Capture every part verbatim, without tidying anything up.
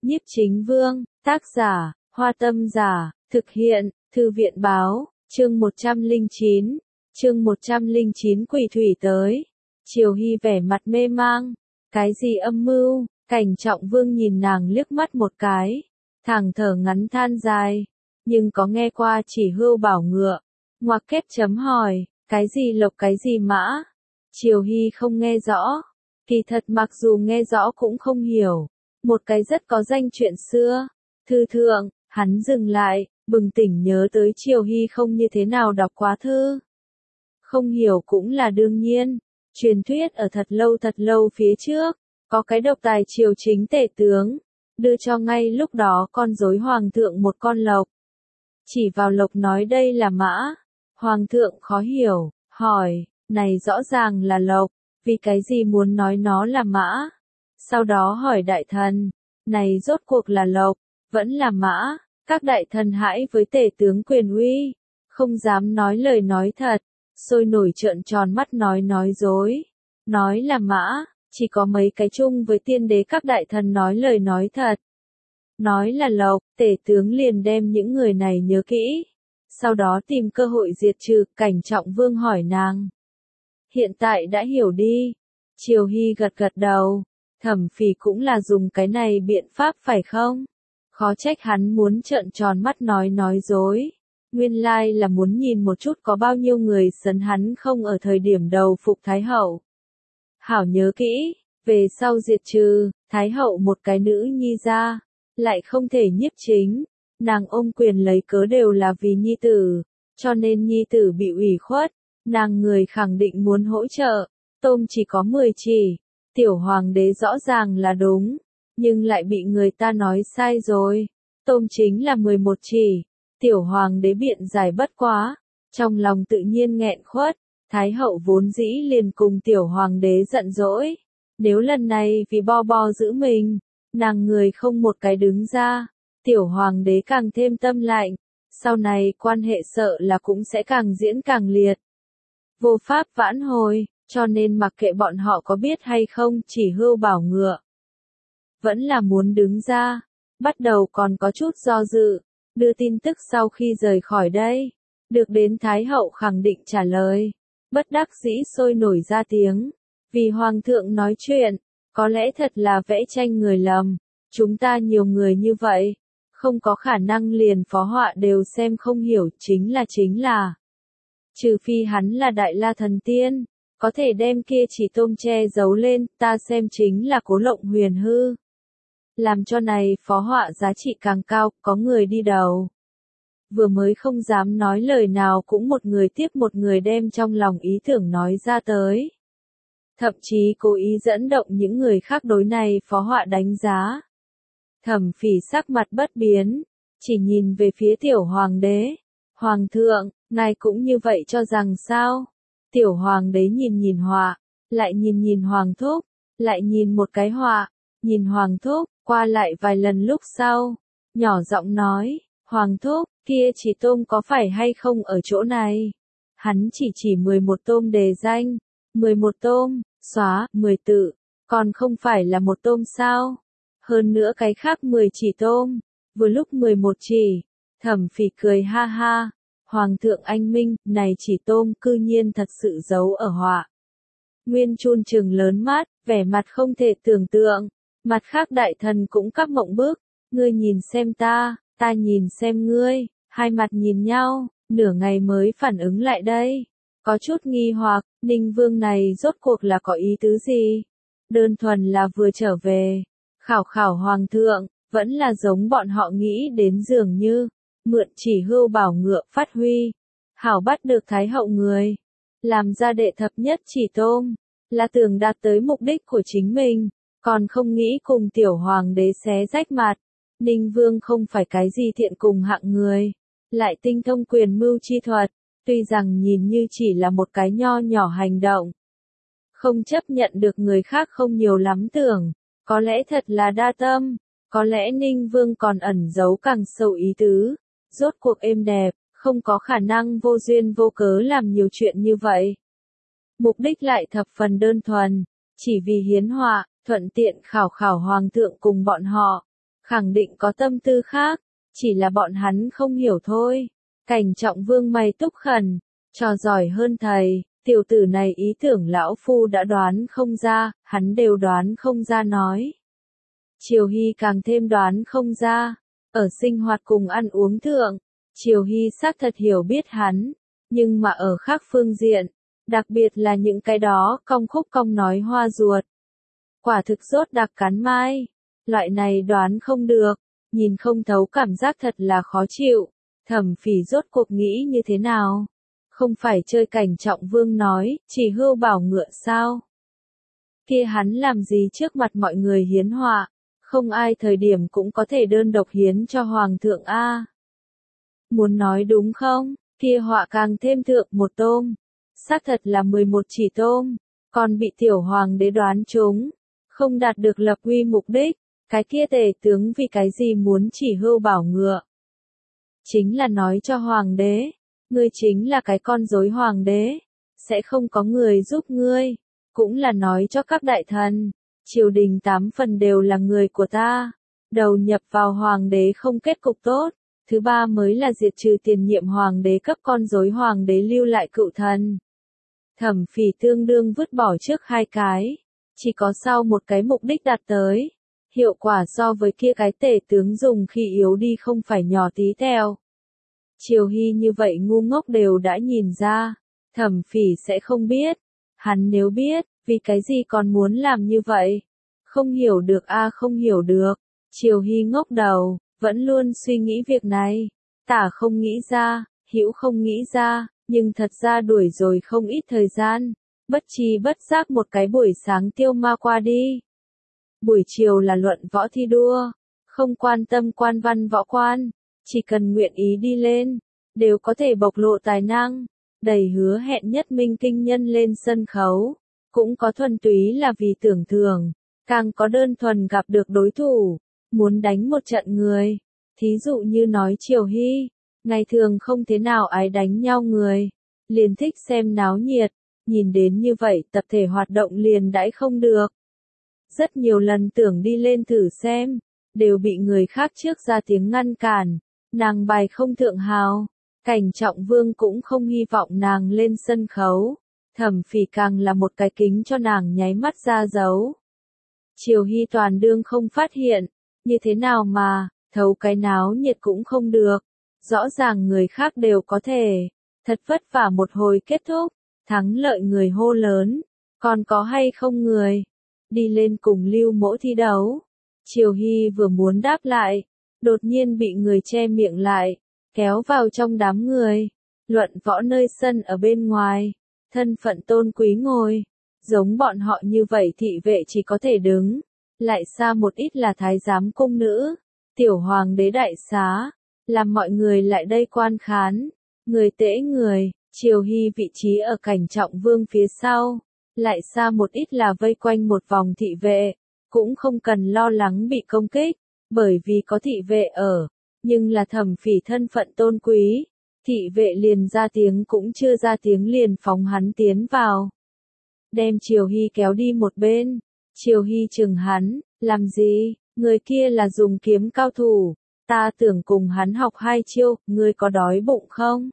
Nhiếp Chính Vương, tác giả, Hoa Tâm Giả, thực hiện, Thư viện báo, chương một trăm lẻ chín, chương một trăm lẻ chín Quỷ Thủy tới. Triều Hy vẻ mặt mê mang, cái gì âm mưu? Cảnh Trọng Vương nhìn nàng liếc mắt một cái, thẳng thở ngắn than dài, nhưng có nghe qua chỉ hưu bảo ngựa, ngoặc kép chấm hỏi, cái gì lộc cái gì mã? Triều Hy không nghe rõ, kỳ thật mặc dù nghe rõ cũng không hiểu, một cái rất có danh chuyện xưa. Thư thượng, hắn dừng lại, bừng tỉnh nhớ tới Triều Hy không như thế nào đọc quá thư. Không hiểu cũng là đương nhiên, truyền thuyết ở thật lâu thật lâu phía trước, có cái độc tài triều chính tể tướng, đưa cho ngay lúc đó con rối hoàng thượng một con lộc. Chỉ vào lộc nói đây là mã, hoàng thượng khó hiểu, hỏi, này rõ ràng là lộc, vì cái gì muốn nói nó là mã? Sau đó hỏi đại thần, này rốt cuộc là lộc, vẫn là mã? Các đại thần hãi với tể tướng quyền uy, không dám nói lời nói thật, sôi nổi trợn tròn mắt nói nói dối, nói là mã. Chỉ có mấy cái chung với tiên đế các đại thần nói lời nói thật. Nói là lộc, tể tướng liền đem những người này nhớ kỹ. Sau đó tìm cơ hội diệt trừ. Cảnh Trọng Vương hỏi nàng. Hiện tại đã hiểu đi. Triều Hy gật gật đầu. Thẩm Phỉ cũng là dùng cái này biện pháp phải không? Khó trách hắn muốn trợn tròn mắt nói nói dối. Nguyên lai là muốn nhìn một chút có bao nhiêu người sấn hắn không ở thời điểm đầu phục Thái Hậu. Hảo nhớ kỹ, về sau diệt trừ, Thái Hậu một cái nữ nhi ra, lại không thể nhiếp chính, nàng ôm quyền lấy cớ đều là vì nhi tử, cho nên nhi tử bị ủy khuất, nàng người khẳng định muốn hỗ trợ, tôm chỉ có mười chỉ, tiểu hoàng đế rõ ràng là đúng, nhưng lại bị người ta nói sai rồi, tôm chính là mười một chỉ, tiểu hoàng đế biện giải bất quá, trong lòng tự nhiên nghẹn khuất. Thái Hậu vốn dĩ liền cùng tiểu hoàng đế giận dỗi, nếu lần này vì bo bo giữ mình, nàng người không một cái đứng ra, tiểu hoàng đế càng thêm tâm lạnh, sau này quan hệ sợ là cũng sẽ càng diễn càng liệt. Vô pháp vãn hồi, cho nên mặc kệ bọn họ có biết hay không chỉ hưu bảo ngựa. Vẫn là muốn đứng ra, bắt đầu còn có chút do dự, đưa tin tức sau khi rời khỏi đây, được đến Thái Hậu khẳng định trả lời. Bất đắc dĩ sôi nổi ra tiếng, vì Hoàng thượng nói chuyện, có lẽ thật là vẽ tranh người lầm, chúng ta nhiều người như vậy, không có khả năng liền phó họa đều xem không hiểu chính là chính là. Trừ phi hắn là Đại La Thần Tiên, có thể đem kia chỉ tôm che giấu lên, ta xem chính là Cố Lộng Huyền hư. Làm cho này phó họa giá trị càng cao, có người đi đầu. Vừa mới không dám nói lời nào cũng một người tiếp một người đem trong lòng ý tưởng nói ra tới. Thậm chí cố ý dẫn động những người khác đối này phó họa đánh giá. Thẩm Phỉ sắc mặt bất biến, chỉ nhìn về phía tiểu hoàng đế. Hoàng thượng, ngài cũng như vậy cho rằng sao? Tiểu hoàng đế nhìn nhìn họa, lại nhìn nhìn hoàng thúc, lại nhìn một cái họa, nhìn hoàng thúc, qua lại vài lần lúc sau, nhỏ giọng nói, hoàng thúc, kia chỉ tôm có phải hay không ở chỗ này? Hắn chỉ chỉ mười một tôm đề danh, mười một tôm, xóa, mười tự, còn không phải là một tôm sao? Hơn nữa cái khác mười chỉ tôm, vừa lúc mười một chỉ, Thẩm Phỉ cười ha ha, Hoàng thượng anh minh, này chỉ tôm cư nhiên thật sự giấu ở họa. Nguyên Chun trừng lớn mắt, vẻ mặt không thể tưởng tượng, mặt khác đại thần cũng các mộng bức, ngươi nhìn xem ta. Ta nhìn xem ngươi, hai mặt nhìn nhau, nửa ngày mới phản ứng lại đây. Có chút nghi hoặc, Ninh Vương này rốt cuộc là có ý tứ gì? Đơn thuần là vừa trở về, khảo khảo hoàng thượng, vẫn là giống bọn họ nghĩ đến dường như, mượn chỉ hưu bảo ngựa phát huy. Hảo bắt được Thái Hậu người, làm ra đệ thập nhất chỉ tôm, là tưởng đạt tới mục đích của chính mình, còn không nghĩ cùng tiểu hoàng đế xé rách mặt. Ninh Vương không phải cái gì thiện cùng hạng người, lại tinh thông quyền mưu chi thuật, tuy rằng nhìn như chỉ là một cái nho nhỏ hành động. Không chấp nhận được người khác không nhiều lắm tưởng, có lẽ thật là đa tâm, có lẽ Ninh Vương còn ẩn giấu càng sâu ý tứ, rốt cuộc êm đẹp, không có khả năng vô duyên vô cớ làm nhiều chuyện như vậy. Mục đích lại thập phần đơn thuần, chỉ vì hiến họa, thuận tiện khảo khảo hoàng thượng cùng bọn họ. khẳng định có tâm tư khác, chỉ là bọn hắn không hiểu thôi. Cảnh Trọng Vương mày túc khẩn, trò giỏi hơn thầy, tiểu tử này ý tưởng lão phu đã đoán không ra, hắn đều đoán không ra nói. Triều Hy càng thêm đoán không ra, ở sinh hoạt cùng ăn uống thượng, Triều Hy xác thật hiểu biết hắn, nhưng mà ở khác phương diện, đặc biệt là những cái đó cong khúc cong nói hoa ruột. Quả thực rốt đặc cắn mai, loại này đoán không được, nhìn không thấu cảm giác thật là khó chịu. Thẩm Phỉ rốt cuộc nghĩ như thế nào? Không phải chơi Cảnh Trọng Vương nói, chỉ hưu bảo ngựa sao? Kia hắn làm gì trước mặt mọi người hiến họa, không ai thời điểm cũng có thể đơn độc hiến cho Hoàng thượng A. Muốn nói đúng không, kia họa càng thêm thượng một tôm, xác thật là mười một chỉ tôm, còn bị tiểu hoàng đế đoán trúng, không đạt được lập uy mục đích, cái kia tể tướng vì cái gì muốn chỉ hưu bảo ngựa. Chính là nói cho hoàng đế, ngươi chính là cái con rối hoàng đế, sẽ không có người giúp ngươi, cũng là nói cho các đại thần, triều đình tám phần đều là người của ta, đầu nhập vào hoàng đế không kết cục tốt, thứ ba mới là diệt trừ tiền nhiệm hoàng đế cấp con rối hoàng đế lưu lại cựu thần. Thẩm Phỉ tương đương vứt bỏ trước hai cái, chỉ có sau một cái mục đích đạt tới. Hiệu quả so với kia cái tể tướng dùng khi yếu đi không phải nhỏ tí teo. Triều Hy như vậy ngu ngốc đều đã nhìn ra, Thẩm Phỉ sẽ không biết. Hắn nếu biết, vì cái gì còn muốn làm như vậy? Không hiểu được a không hiểu được. Triều Hy ngốc đầu, vẫn luôn suy nghĩ việc này. Tả không nghĩ ra, hữu không nghĩ ra, nhưng thật ra đuổi rồi không ít thời gian. Bất chi bất giác một cái buổi sáng tiêu ma qua đi. Buổi chiều là luận võ thi đua, không quan tâm quan văn võ quan, chỉ cần nguyện ý đi lên, đều có thể bộc lộ tài năng, đầy hứa hẹn nhất minh kinh nhân lên sân khấu, cũng có thuần túy là vì tưởng thưởng, càng có đơn thuần gặp được đối thủ, muốn đánh một trận người, thí dụ như nói Triều Hy, ngày thường không thế nào ái đánh nhau người, liền thích xem náo nhiệt, nhìn đến như vậy tập thể hoạt động liền đãi không được. Rất nhiều lần tưởng đi lên thử xem, đều bị người khác trước ra tiếng ngăn cản, nàng bài không thượng hào, Cảnh Trọng Vương cũng không hy vọng nàng lên sân khấu, Thẩm Phỉ càng là một cái kính cho nàng nháy mắt ra dấu. Triều Hy toàn đương không phát hiện, như thế nào mà, thấu cái náo nhiệt cũng không được, rõ ràng người khác đều có thể, thật vất vả một hồi kết thúc, thắng lợi người hô lớn, còn có hay không người? Đi lên cùng Lưu Mỗ thi đấu. Triều Hy vừa muốn đáp lại, đột nhiên bị người che miệng lại, kéo vào trong đám người. Luận võ nơi sân ở bên ngoài, thân phận tôn quý ngồi, giống bọn họ như vậy thị vệ chỉ có thể đứng, lại xa một ít là thái giám cung nữ, tiểu hoàng đế đại xá, làm mọi người lại đây quan khán, người tễ người, Triều Hy vị trí ở Cảnh Trọng Vương phía sau. Lại xa một ít là vây quanh một vòng thị vệ, cũng không cần lo lắng bị công kích, bởi vì có thị vệ ở, nhưng là Thẩm Phỉ thân phận tôn quý, thị vệ liền ra tiếng cũng chưa ra tiếng liền phóng hắn tiến vào. Đem Triều Hy kéo đi một bên, Triều Hy chừng hắn, làm gì, người kia là dùng kiếm cao thủ, ta tưởng cùng hắn học hai chiêu, ngươi có đói bụng không?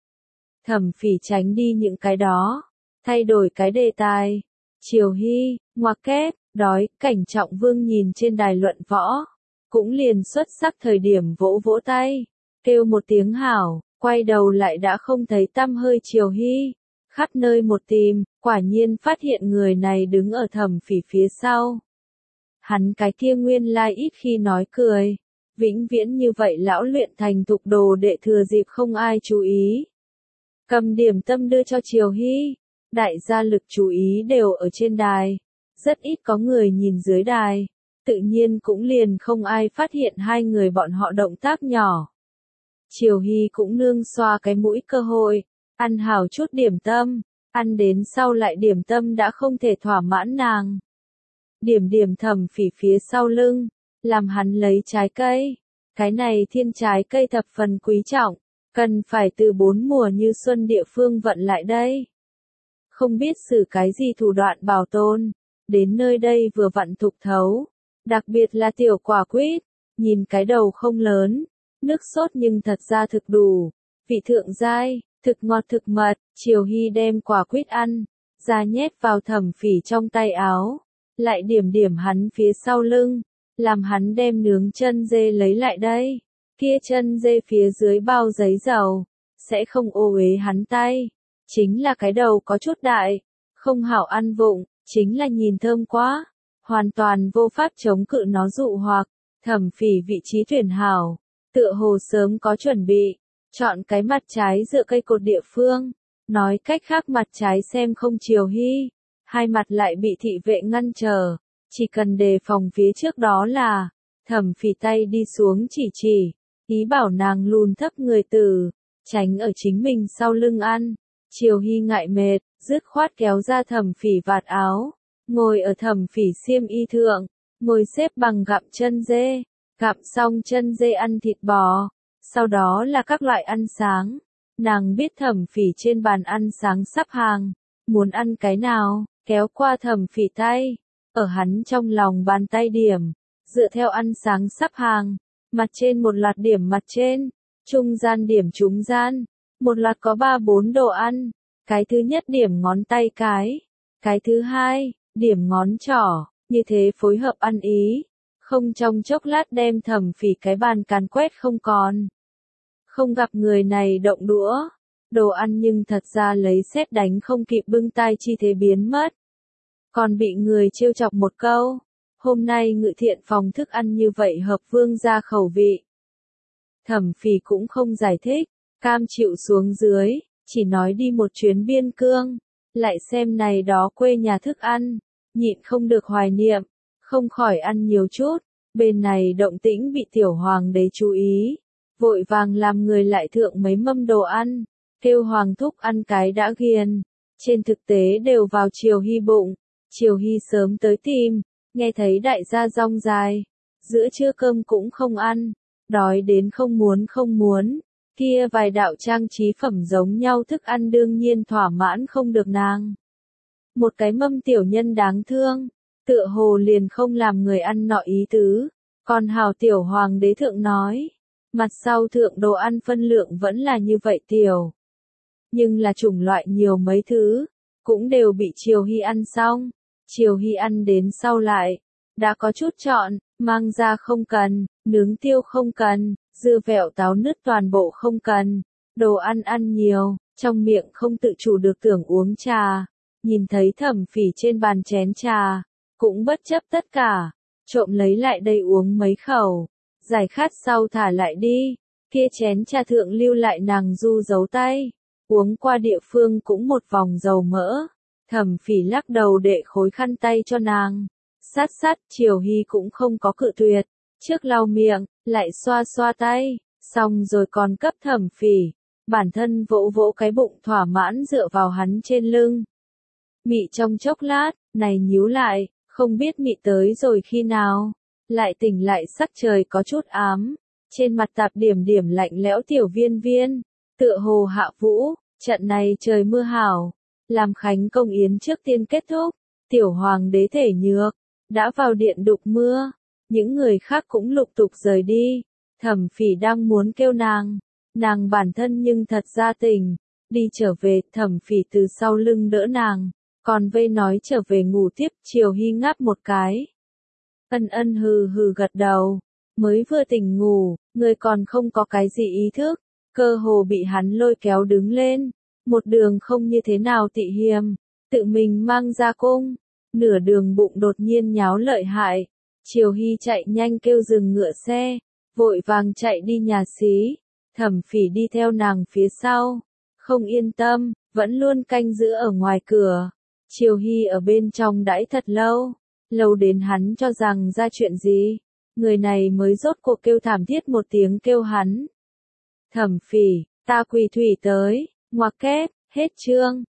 Thẩm Phỉ tránh đi những cái đó. Thay đổi cái đề tài. Triều Hy, ngoặc kép, đói, Cảnh Trọng Vương nhìn trên đài luận võ. Cũng liền xuất sắc thời điểm vỗ vỗ tay. Kêu một tiếng hảo, quay đầu lại đã không thấy tăm hơi Triều Hy. Khắp nơi một tìm, quả nhiên phát hiện người này đứng ở Thẩm Phỉ phía sau. Hắn cái kia nguyên lai ít khi nói cười. Vĩnh viễn như vậy lão luyện thành thục đồ đệ thừa dịp không ai chú ý. Cầm điểm tâm đưa cho Triều Hy. Đại gia lực chú ý đều ở trên đài, rất ít có người nhìn dưới đài, tự nhiên cũng liền không ai phát hiện hai người bọn họ động tác nhỏ. Triều Hy cũng nương xoa cái mũi cơ hội, ăn hảo chút điểm tâm, ăn đến sau lại điểm tâm đã không thể thỏa mãn nàng. Điểm điểm Thẩm Phỉ phía sau lưng, làm hắn lấy trái cây, cái này thiên trái cây thập phần quý trọng, cần phải từ bốn mùa như xuân địa phương vận lại đây. Không biết xử cái gì thủ đoạn bảo tồn, đến nơi đây vừa vặn thục thấu, đặc biệt là tiểu quả quýt, nhìn cái đầu không lớn, nước sốt nhưng thật ra thực đủ, vị thượng giai, thực ngọt thực mật. Triều Hy đem quả quýt ăn, ra nhét vào Thẩm Phỉ trong tay áo, lại điểm điểm hắn phía sau lưng, làm hắn đem nướng chân dê lấy lại đây. Kia chân dê phía dưới bao giấy dầu, sẽ không ô uế hắn tay. Chính là cái đầu có chút đại, không hảo ăn vụng, chính là nhìn thơm quá, hoàn toàn vô pháp chống cự nó dụ hoặc. Thẩm Phỉ vị trí tuyển hảo, tựa hồ sớm có chuẩn bị, chọn cái mặt trái dựa cây cột địa phương, nói cách khác mặt trái xem không Triều Hy, hai mặt lại bị thị vệ ngăn trở, chỉ cần đề phòng phía trước đó là. Thẩm Phỉ tay đi xuống chỉ chỉ, ý bảo nàng lùn thấp người từ, tránh ở chính mình sau lưng ăn. Triều Hy ngại mệt, dứt khoát kéo ra Thẩm Phỉ vạt áo, ngồi ở Thẩm Phỉ xiêm y thượng, ngồi xếp bằng gặm chân dê, gặm xong chân dê ăn thịt bò, sau đó là các loại ăn sáng. Nàng biết Thẩm Phỉ trên bàn ăn sáng sắp hàng, muốn ăn cái nào, kéo qua Thẩm Phỉ tay, ở hắn trong lòng bàn tay điểm, dựa theo ăn sáng sắp hàng, mặt trên một loạt điểm mặt trên, trung gian điểm trung gian, một loạt có ba bốn đồ ăn, cái thứ nhất điểm ngón tay cái, cái thứ hai, điểm ngón trỏ, như thế phối hợp ăn ý, không trong chốc lát đem Thẩm Phỉ cái bàn càn quét không còn. Không gặp người này động đũa, đồ ăn nhưng thật ra lấy sét đánh không kịp bưng tay chi thế biến mất. Còn bị người trêu chọc một câu, hôm nay Ngự Thiện phòng thức ăn như vậy hợp vương gia khẩu vị. Thẩm Phỉ cũng không giải thích, cam chịu xuống dưới, chỉ nói đi một chuyến biên cương, lại xem này đó quê nhà thức ăn, nhịn không được hoài niệm, không khỏi ăn nhiều chút. Bên này động tĩnh bị tiểu hoàng đế chú ý, vội vàng làm người lại thượng mấy mâm đồ ăn, kêu hoàng thúc ăn cái đã ghiền. Trên thực tế đều vào Triều Hy bụng, Triều Hy sớm tới tìm, nghe thấy đại gia rong dài, giữa trưa cơm cũng không ăn, đói đến không muốn không muốn, kia vài đạo trang trí phẩm giống nhau thức ăn đương nhiên thỏa mãn không được nàng. Một cái mâm tiểu nhân đáng thương, tựa hồ liền không làm người ăn nọ ý tứ, còn hào tiểu hoàng đế thượng nói, mặt sau thượng đồ ăn phân lượng vẫn là như vậy tiểu. Nhưng là chủng loại nhiều mấy thứ, cũng đều bị Triều Hy ăn xong. Triều Hy ăn đến sau lại, đã có chút chọn, mang ra không cần, nướng tiêu không cần, dưa vẹo táo nứt toàn bộ không cần, đồ ăn ăn nhiều, trong miệng không tự chủ được tưởng uống trà, nhìn thấy Thẩm Phỉ trên bàn chén trà, cũng bất chấp tất cả, trộm lấy lại đây uống mấy khẩu, giải khát sau thả lại đi, kia chén trà thượng lưu lại nàng du dấu tay, uống qua địa phương cũng một vòng dầu mỡ. Thẩm Phỉ lắc đầu đệ khối khăn tay cho nàng, sát sát. Triều Hy cũng không có cự tuyệt, trước lau miệng, lại xoa xoa tay, xong rồi còn cấp Thẩm Phỉ, bản thân vỗ vỗ cái bụng thỏa mãn dựa vào hắn trên lưng. Mị trong chốc lát, này nhíu lại, không biết mị tới rồi khi nào, lại tỉnh lại sắc trời có chút ám, trên mặt tạp điểm điểm lạnh lẽo tiểu viên viên, tựa hồ hạ vũ, trận này trời mưa hảo. Làm khánh công yến trước tiên kết thúc, tiểu hoàng đế thể nhược, đã vào điện đục mưa, những người khác cũng lục tục rời đi, Thẩm Phỉ đang muốn kêu nàng, nàng bản thân nhưng thật ra tỉnh, đi trở về. Thẩm Phỉ từ sau lưng đỡ nàng, còn vây nói trở về ngủ tiếp. Triều Hy ngáp một cái, ân ân hừ hừ gật đầu, mới vừa tỉnh ngủ, người còn không có cái gì ý thức, cơ hồ bị hắn lôi kéo đứng lên. Một đường không như thế nào tị hiềm, tự mình mang ra cung, nửa đường bụng đột nhiên nháo lợi hại. Triều Hy chạy nhanh kêu dừng ngựa xe, vội vàng chạy đi nhà xí, Thẩm Phỉ đi theo nàng phía sau, không yên tâm, vẫn luôn canh giữ ở ngoài cửa. Triều Hy ở bên trong đãi thật lâu, lâu đến hắn cho rằng ra chuyện gì, người này mới rốt cuộc kêu thảm thiết một tiếng kêu hắn. Thẩm Phỉ, ta quỳ thủy tới. Ngoặc kép, hết chương.